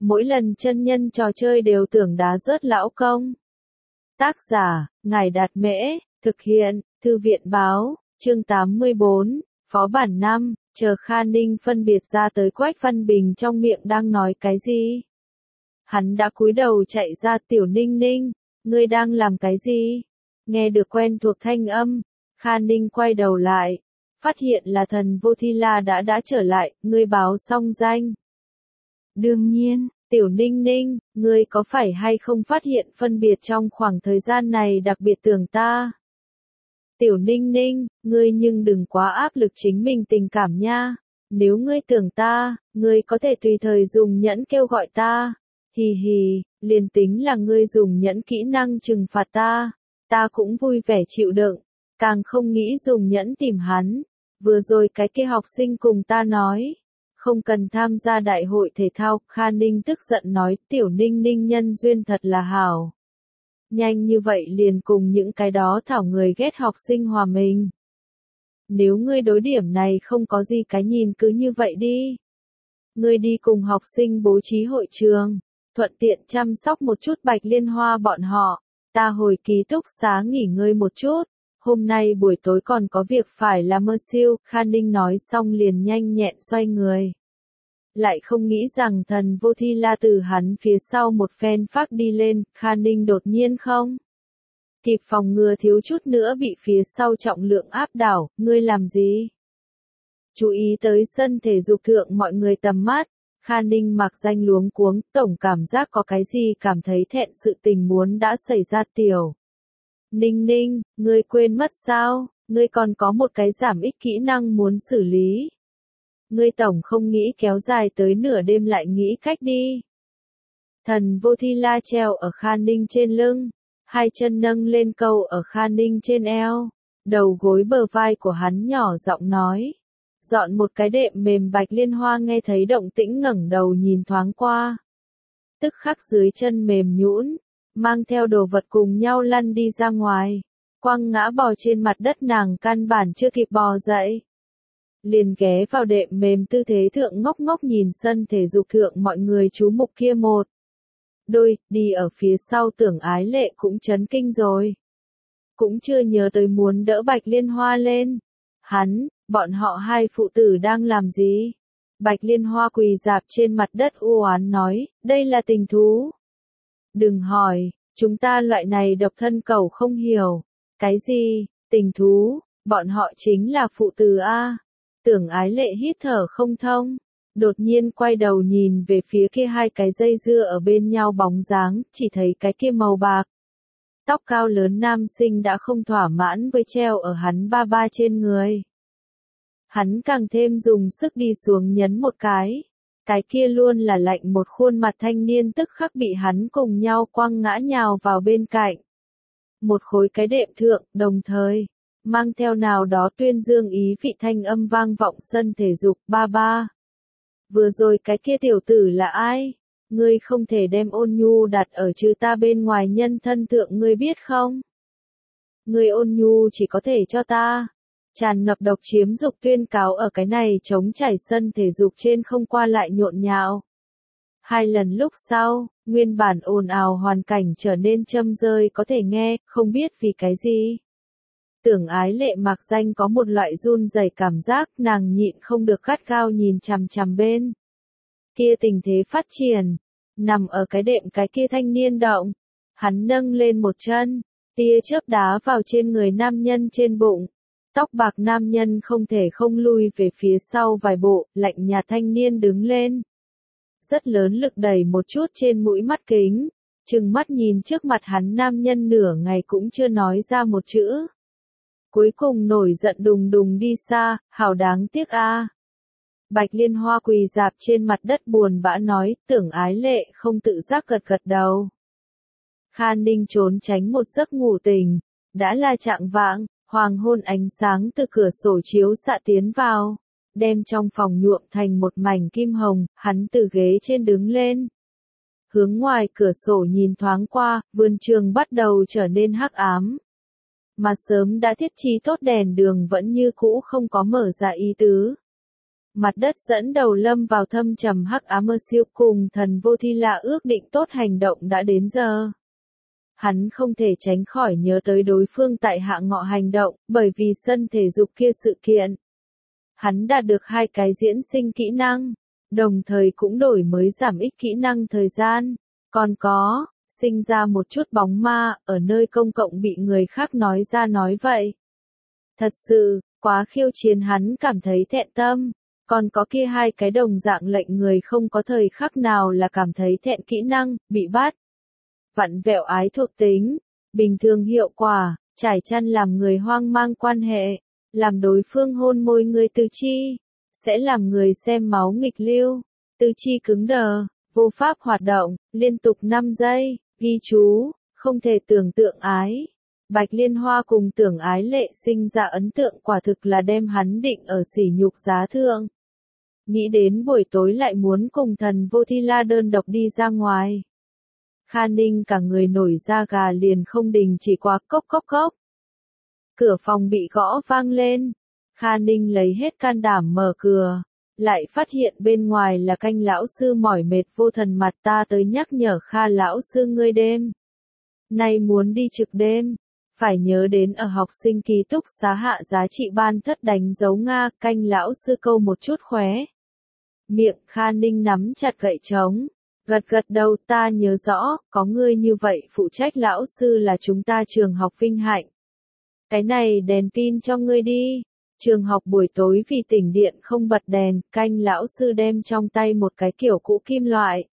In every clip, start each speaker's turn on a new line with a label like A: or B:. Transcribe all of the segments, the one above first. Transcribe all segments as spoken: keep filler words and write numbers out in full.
A: mỗi lần chân nhân trò chơi đều tưởng đá rớt lão công. Tác giả, Ngài Đạt Mễ, thực hiện, Thư viện báo, chương tám mươi bốn, phó bản năm, chờ Kha Ninh phân biệt ra tới Quách Văn Bình trong miệng đang nói cái gì. Hắn đã cúi đầu chạy ra. Tiểu Ninh Ninh, ngươi đang làm cái gì? Nghe được quen thuộc thanh âm, Kha Ninh quay đầu lại, phát hiện là Thần Vô Thi La đã đã trở lại. Ngươi báo xong danh. Đương nhiên, Tiểu Ninh Ninh, ngươi có phải hay không phát hiện phân biệt trong khoảng thời gian này đặc biệt tưởng ta? Tiểu Ninh Ninh, ngươi nhưng đừng quá áp lực chính mình tình cảm nha. Nếu ngươi tưởng ta, ngươi có thể tùy thời dùng nhẫn kêu gọi ta. Hì hì, liền tính là ngươi dùng nhẫn kỹ năng trừng phạt ta, ta cũng vui vẻ chịu đựng, càng không nghĩ dùng nhẫn tìm hắn. Vừa rồi cái kia học sinh cùng ta nói, không cần tham gia đại hội thể thao. Kha Ninh tức giận nói. Tiểu Ninh Ninh nhân duyên thật là hảo. Nhanh như vậy liền cùng những cái đó thảo người ghét học sinh hòa mình. Nếu ngươi đối điểm này không có gì cái nhìn cứ như vậy đi. Ngươi đi cùng học sinh bố trí hội trường, thuận tiện chăm sóc một chút Bạch Liên Hoa bọn họ. Ta hồi ký túc xá nghỉ ngơi một chút. Hôm nay buổi tối còn có việc phải làm mơ siêu. Kha Ninh nói xong liền nhanh nhẹn xoay người. Lại không nghĩ rằng Thần Vô Thi La từ hắn phía sau một phen phát đi lên. Kha Ninh đột nhiên không kịp phòng ngừa, thiếu chút nữa bị phía sau trọng lượng áp đảo. Ngươi làm gì? Chú ý tới sân thể dục thượng mọi người tầm mắt. Kha Ninh mặc danh luống cuống, tổng cảm giác có cái gì cảm thấy thẹn sự tình muốn đã xảy ra. Tiểu Ninh Ninh, ngươi quên mất sao? Ngươi còn có một cái giảm ích kỹ năng muốn xử lý. Ngươi tổng không nghĩ kéo dài tới nửa đêm lại nghĩ cách đi. Thần Vô Thi La treo ở Kha Ninh trên lưng, hai chân nâng lên câu ở Kha Ninh trên eo, đầu gối bờ vai của hắn nhỏ giọng nói. Dọn một cái đệm mềm. Bạch Liên Hoa nghe thấy động tĩnh ngẩng đầu nhìn thoáng qua. Tức khắc dưới chân mềm nhũn, mang theo đồ vật cùng nhau lăn đi ra ngoài. Quăng ngã bò trên mặt đất, nàng căn bản chưa kịp bò dậy. Liền ghé vào đệm mềm tư thế thượng ngốc ngốc nhìn sân thể dục thượng mọi người chú mục kia một. Đôi, đi ở phía sau Tưởng Ái Lệ cũng chấn kinh rồi. Cũng chưa nhớ tới muốn đỡ Bạch Liên Hoa lên. Hắn, bọn họ hai phụ tử đang làm gì? Bạch Liên Hoa quỳ rạp trên mặt đất u oán nói, đây là tình thú. Đừng hỏi, chúng ta loại này độc thân cẩu không hiểu. Cái gì, tình thú, bọn họ chính là phụ tử a. Tưởng Ái Lệ hít thở không thông, đột nhiên quay đầu nhìn về phía kia hai cái dây dưa ở bên nhau bóng dáng, chỉ thấy cái kia màu bạc. Tóc cao lớn nam sinh đã không thỏa mãn với treo ở hắn ba ba trên người. Hắn càng thêm dùng sức đi xuống nhấn một cái. Cái kia luôn là lạnh một khuôn mặt thanh niên tức khắc bị hắn cùng nhau quăng ngã nhào vào bên cạnh. Một khối cái đệm thượng, đồng thời mang theo nào đó tuyên dương ý vị thanh âm vang vọng sân thể dục. Ba ba, vừa rồi cái kia tiểu tử là ai? Ngươi không thể đem Ôn Nhu đặt ở trừ ta bên ngoài nhân thân thượng, ngươi biết không? Ngươi Ôn Nhu chỉ có thể cho ta. Tràn ngập độc chiếm dục tuyên cáo ở cái này trống trải sân thể dục trên không qua lại nhộn nhạo. Hai lần lúc sau, nguyên bản ồn ào hoàn cảnh trở nên châm rơi có thể nghe, không biết vì cái gì. Tưởng Ái Lệ mặc danh có một loại run rẩy cảm giác, nàng nhịn không được gắt gao nhìn chằm chằm bên kia tình thế phát triển. Nằm ở cái đệm cái kia thanh niên động, hắn nâng lên một chân, tia chớp đá vào trên người nam nhân trên bụng. Tóc bạc nam nhân không thể không lui về phía sau vài bộ, lạnh nhạt thanh niên đứng lên. Rất lớn lực đẩy một chút trên mũi mắt kính, trừng mắt nhìn trước mặt hắn. Nam nhân nửa ngày cũng chưa nói ra một chữ. Cuối cùng nổi giận đùng đùng đi xa, hảo đáng tiếc a. Bạch Liên Hoa quỳ rạp trên mặt đất buồn bã nói. Tưởng Ái Lệ không tự giác gật gật đầu. Kha Ninh trốn tránh một giấc ngủ tỉnh, đã là chạng vạng. Hoàng hôn ánh sáng từ cửa sổ chiếu xạ tiến vào, đem trong phòng nhuộm thành một mảnh kim hồng. Hắn từ ghế trên đứng lên, hướng ngoài cửa sổ nhìn thoáng qua, vườn trường bắt đầu trở nên hắc ám. Mà sớm đã thiết trí tốt đèn đường vẫn như cũ không có mở ra ý tứ. Mặt đất dẫn đầu lâm vào thâm trầm hắc ám mơ siêu cùng thần vô thi la ước định tốt hành động đã đến giờ. Hắn không thể tránh khỏi nhớ tới đối phương tại hạ ngọ hành động, bởi vì sân thể dục kia sự kiện. Hắn đạt được hai cái diễn sinh kỹ năng, đồng thời cũng đổi mới giảm ít kỹ năng thời gian. Còn có, sinh ra một chút bóng ma, ở nơi công cộng bị người khác nói ra nói vậy. Thật sự, quá khiêu chiến hắn cảm thấy thẹn tâm. Còn có kia hai cái đồng dạng lệnh người không có thời khắc nào là cảm thấy thẹn kỹ năng, bị bắt. Vặn vẹo ái thuộc tính, bình thường hiệu quả, trải chăn làm người hoang mang quan hệ, làm đối phương hôn môi người tư chi, sẽ làm người xem máu nghịch lưu, tư chi cứng đờ, vô pháp hoạt động, liên tục năm giây, ghi chú, không thể tưởng tượng ái. Bạch Liên Hoa cùng Tưởng Ái Lệ sinh ra ấn tượng quả thực là đem hắn định ở sỉ nhục giá thượng. Nghĩ đến buổi tối lại muốn cùng thần vô thi la đơn độc đi ra ngoài. Kha Ninh cả người nổi da gà liền không đình chỉ qua cốc cốc cốc. Cửa phòng bị gõ vang lên. Kha Ninh lấy hết can đảm mở cửa. Lại phát hiện bên ngoài là Canh lão sư mỏi mệt vô thần mặt ta tới nhắc nhở Kha lão sư ngươi đêm. Nay muốn đi trực đêm. Phải nhớ đến ở học sinh ký túc xá hạ giá trị ban thất đánh dấu Nga, Canh lão sư câu một chút khóe. Miệng Kha Ninh nắm chặt gậy trống, gật gật đầu ta nhớ rõ, có ngươi như vậy phụ trách lão sư là chúng ta trường học vinh hạnh. Cái này đèn pin cho ngươi đi. Trường học buổi tối vì tỉnh điện không bật đèn, Canh lão sư đem trong tay một cái kiểu cũ kim loại.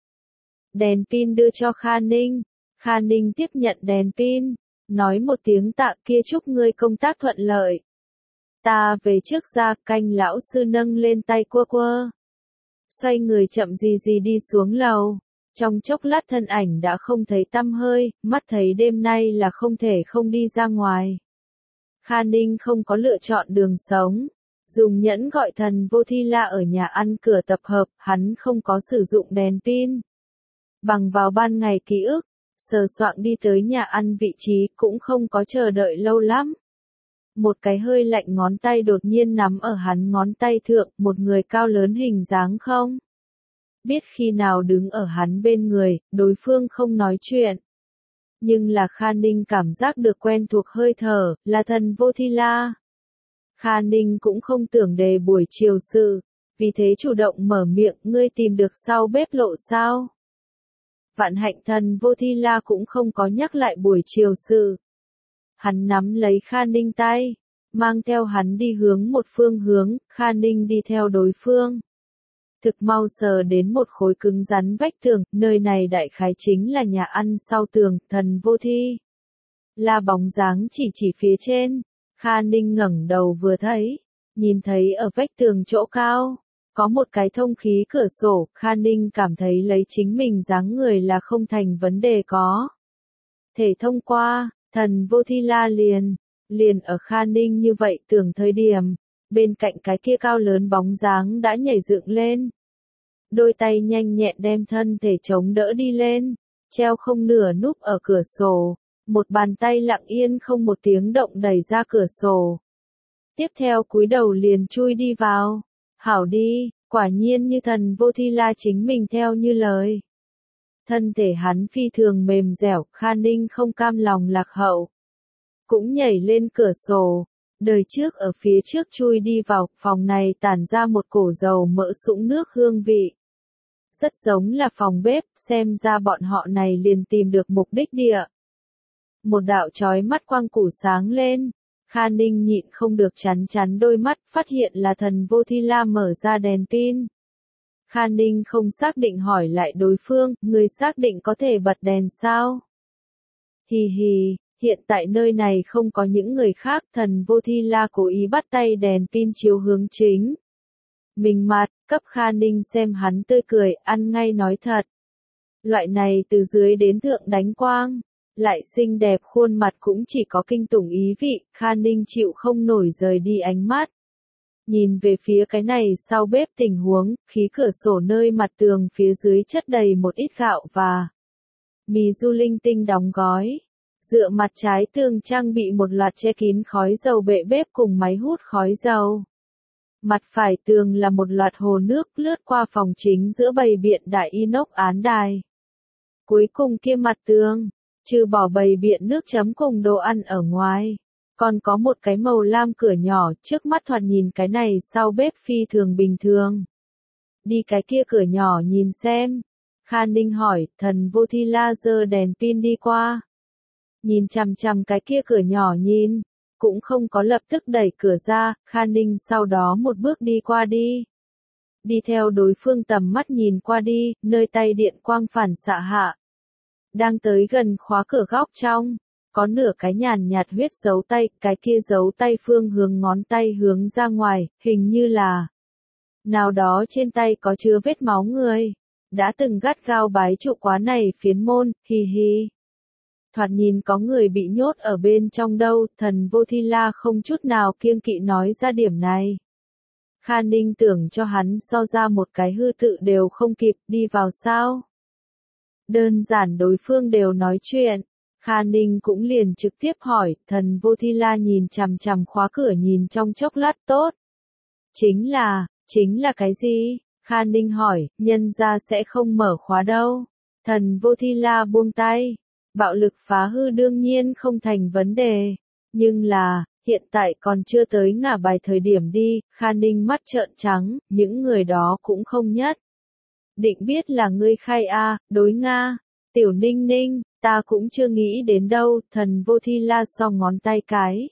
A: Đèn pin đưa cho Kha Ninh. Kha Ninh tiếp nhận đèn pin. Nói một tiếng tạ kia chúc ngươi công tác thuận lợi. Ta về trước ra, Canh lão sư nâng lên tay quơ quơ. Xoay người chậm gì gì đi xuống lầu. Trong chốc lát thân ảnh đã không thấy tăm hơi, mắt thấy đêm nay là không thể không đi ra ngoài. Kha Ninh không có lựa chọn đường sống. Dùng nhẫn gọi thần vô thi la ở nhà ăn cửa tập hợp, hắn không có sử dụng đèn pin. Bằng vào ban ngày ký ức. Sờ soạng đi tới nhà ăn vị trí cũng không có chờ đợi lâu lắm. Một cái hơi lạnh ngón tay đột nhiên nắm ở hắn ngón tay thượng, một người cao lớn hình dáng không. Biết khi nào đứng ở hắn bên người, đối phương không nói chuyện. Nhưng là Kha Ninh cảm giác được quen thuộc hơi thở, là thần vô thi la. Kha Ninh cũng không tưởng đề buổi chiều sự, vì thế chủ động mở miệng, ngươi tìm được sau bếp lộ sao? Vạn hạnh thần vô thi la cũng không có nhắc lại buổi chiều sự. Hắn nắm lấy Kha Ninh tay, mang theo hắn đi hướng một phương hướng, Kha Ninh đi theo đối phương. Thực mau sờ đến một khối cứng rắn vách tường, nơi này đại khái chính là nhà ăn sau tường, thần vô thi. La bóng dáng chỉ chỉ phía trên, Kha Ninh ngẩng đầu vừa thấy, nhìn thấy ở vách tường chỗ cao. Có một cái thông khí cửa sổ, Kha Ninh cảm thấy lấy chính mình dáng người là không thành vấn đề có. Thể thông qua, thần vô thi la liền, liền ở Kha Ninh như vậy tưởng thời điểm, bên cạnh cái kia cao lớn bóng dáng đã nhảy dựng lên. Đôi tay nhanh nhẹn đem thân thể chống đỡ đi lên, treo không nửa núp ở cửa sổ, một bàn tay lặng yên không một tiếng động đẩy ra cửa sổ. Tiếp theo cúi đầu liền chui đi vào. Hảo đi, quả nhiên như thần vô thi la chính mình theo như lời. Thân thể hắn phi thường mềm dẻo, Kha Ninh không cam lòng lạc hậu. Cũng nhảy lên cửa sổ, đời trước ở phía trước chui đi vào, phòng này tản ra một cổ dầu mỡ sũng nước hương vị. Rất giống là phòng bếp, xem ra bọn họ này liền tìm được mục đích địa. Một đạo chói mắt quang củ sáng lên. Kha Ninh nhịn không được chắn chắn đôi mắt, phát hiện là thần vô thi la mở ra đèn pin. Kha Ninh không xác định hỏi lại đối phương, người xác định có thể bật đèn sao? Hì hì, hiện tại nơi này không có những người khác, thần vô thi la cố ý bắt tay đèn pin chiếu hướng chính. Mình mặt, cấp Kha Ninh xem hắn tươi cười, ăn ngay nói thật. Loại này từ dưới đến thượng đánh quang. Lại xinh đẹp khuôn mặt cũng chỉ có kinh tủng ý vị, Kha Ninh chịu không nổi rời đi ánh mắt. Nhìn về phía cái này sau bếp tình huống, khí cửa sổ nơi mặt tường phía dưới chất đầy một ít gạo và mì du linh tinh đóng gói. Dựa mặt trái tường trang bị một loạt che kín khói dầu bệ bếp cùng máy hút khói dầu. Mặt phải tường là một loạt hồ nước lướt qua phòng chính giữa bầy biện đại inox án đài. Cuối cùng kia mặt tường, trừ bỏ bầy biện nước chấm cùng đồ ăn ở ngoài, còn có một cái màu lam cửa nhỏ, trước mắt thoạt nhìn cái này sau bếp phi thường bình thường. Đi cái kia cửa nhỏ nhìn xem. Kha Ninh hỏi, Thần Vô Thi La giơ đèn pin đi qua. Nhìn chằm chằm cái kia cửa nhỏ nhìn, cũng không có lập tức đẩy cửa ra, Kha Ninh sau đó một bước đi qua đi. Đi theo đối phương tầm mắt nhìn qua đi, nơi tay điện quang phản xạ hạ. Đang tới gần khóa cửa góc trong, có nửa cái nhàn nhạt huyết dấu tay, cái kia dấu tay phương hướng ngón tay hướng ra ngoài, hình như là nào đó trên tay có chứa vết máu người. Đã từng gắt gao bái trụ quá này phiến môn, hì hì. Thoạt nhìn có người bị nhốt ở bên trong đâu, Thần Vô Thi La không chút nào kiêng kỵ nói ra điểm này. Kha Ninh tưởng cho hắn so ra một cái hư tự đều không kịp, đi vào sao? Đơn giản đối phương đều nói chuyện. Kha Ninh cũng liền trực tiếp hỏi, Thần Vô Thi La nhìn chằm chằm khóa cửa nhìn trong chốc lát tốt. Chính là, chính là cái gì? Kha Ninh hỏi, nhân ra sẽ không mở khóa đâu. Thần Vô Thi La buông tay. Bạo lực phá hư đương nhiên không thành vấn đề. Nhưng là, hiện tại còn chưa tới ngả bài thời điểm đi, Kha Ninh mắt trợn trắng, những người đó cũng không nhất. Định biết là ngươi khai a, đối Nga. Tiểu Ninh Ninh, ta cũng chưa nghĩ đến đâu, Thần Vô Thi La song ngón tay cái.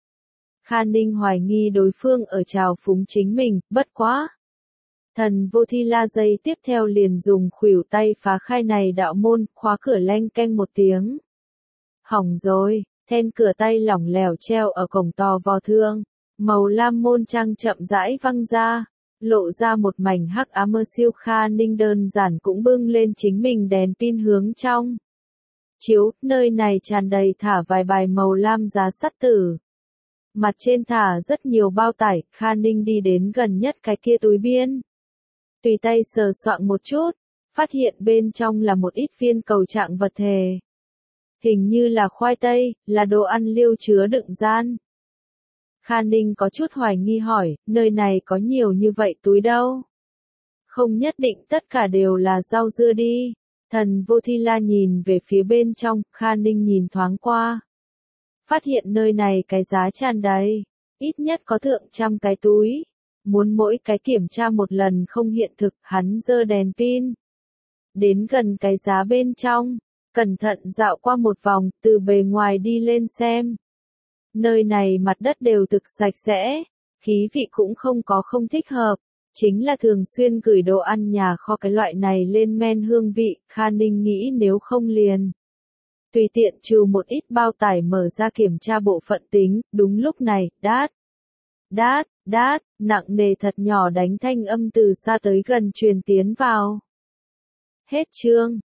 A: Kha Ninh hoài nghi đối phương ở trào phúng chính mình, bất quá. Thần Vô Thi La dây tiếp theo liền dùng khuỷu tay phá khai này đạo môn, khóa cửa leng keng một tiếng. Hỏng rồi, then cửa tay lỏng lẻo treo ở cổng to vò thương, màu lam môn trang chậm rãi văng ra, lộ ra một mảnh hắc ám mơ siêu. Kha Ninh đơn giản cũng bưng lên chính mình đèn pin hướng trong. Chiếu, nơi này tràn đầy thả vài bài màu lam giá sắt tử. Mặt trên thả rất nhiều bao tải, Kha Ninh đi đến gần nhất cái kia túi biên. Tùy tay sờ soạng một chút, phát hiện bên trong là một ít viên cầu trạng vật thể. Hình như là khoai tây, là đồ ăn liêu chứa đựng gian. Kha Ninh có chút hoài nghi hỏi, nơi này có nhiều như vậy túi đâu? Không nhất định tất cả đều là rau dưa đi. Thần Vô Thi La nhìn về phía bên trong, Kha Ninh nhìn thoáng qua. Phát hiện nơi này cái giá tràn đầy, ít nhất có thượng trăm cái túi. Muốn mỗi cái kiểm tra một lần không hiện thực, hắn giơ đèn pin. Đến gần cái giá bên trong, cẩn thận dạo qua một vòng, từ bề ngoài đi lên xem. Nơi này mặt đất đều thực sạch sẽ, khí vị cũng không có không thích hợp. Chính là thường xuyên gửi đồ ăn nhà kho cái loại này lên men hương vị, Kha Ninh nghĩ nếu không liền. Tùy tiện trừ một ít bao tải mở ra kiểm tra bộ phận tính, đúng lúc này, đát. Đát, đát, nặng nề thật nhỏ đánh thanh âm từ xa tới gần truyền tiến vào. Hết chương.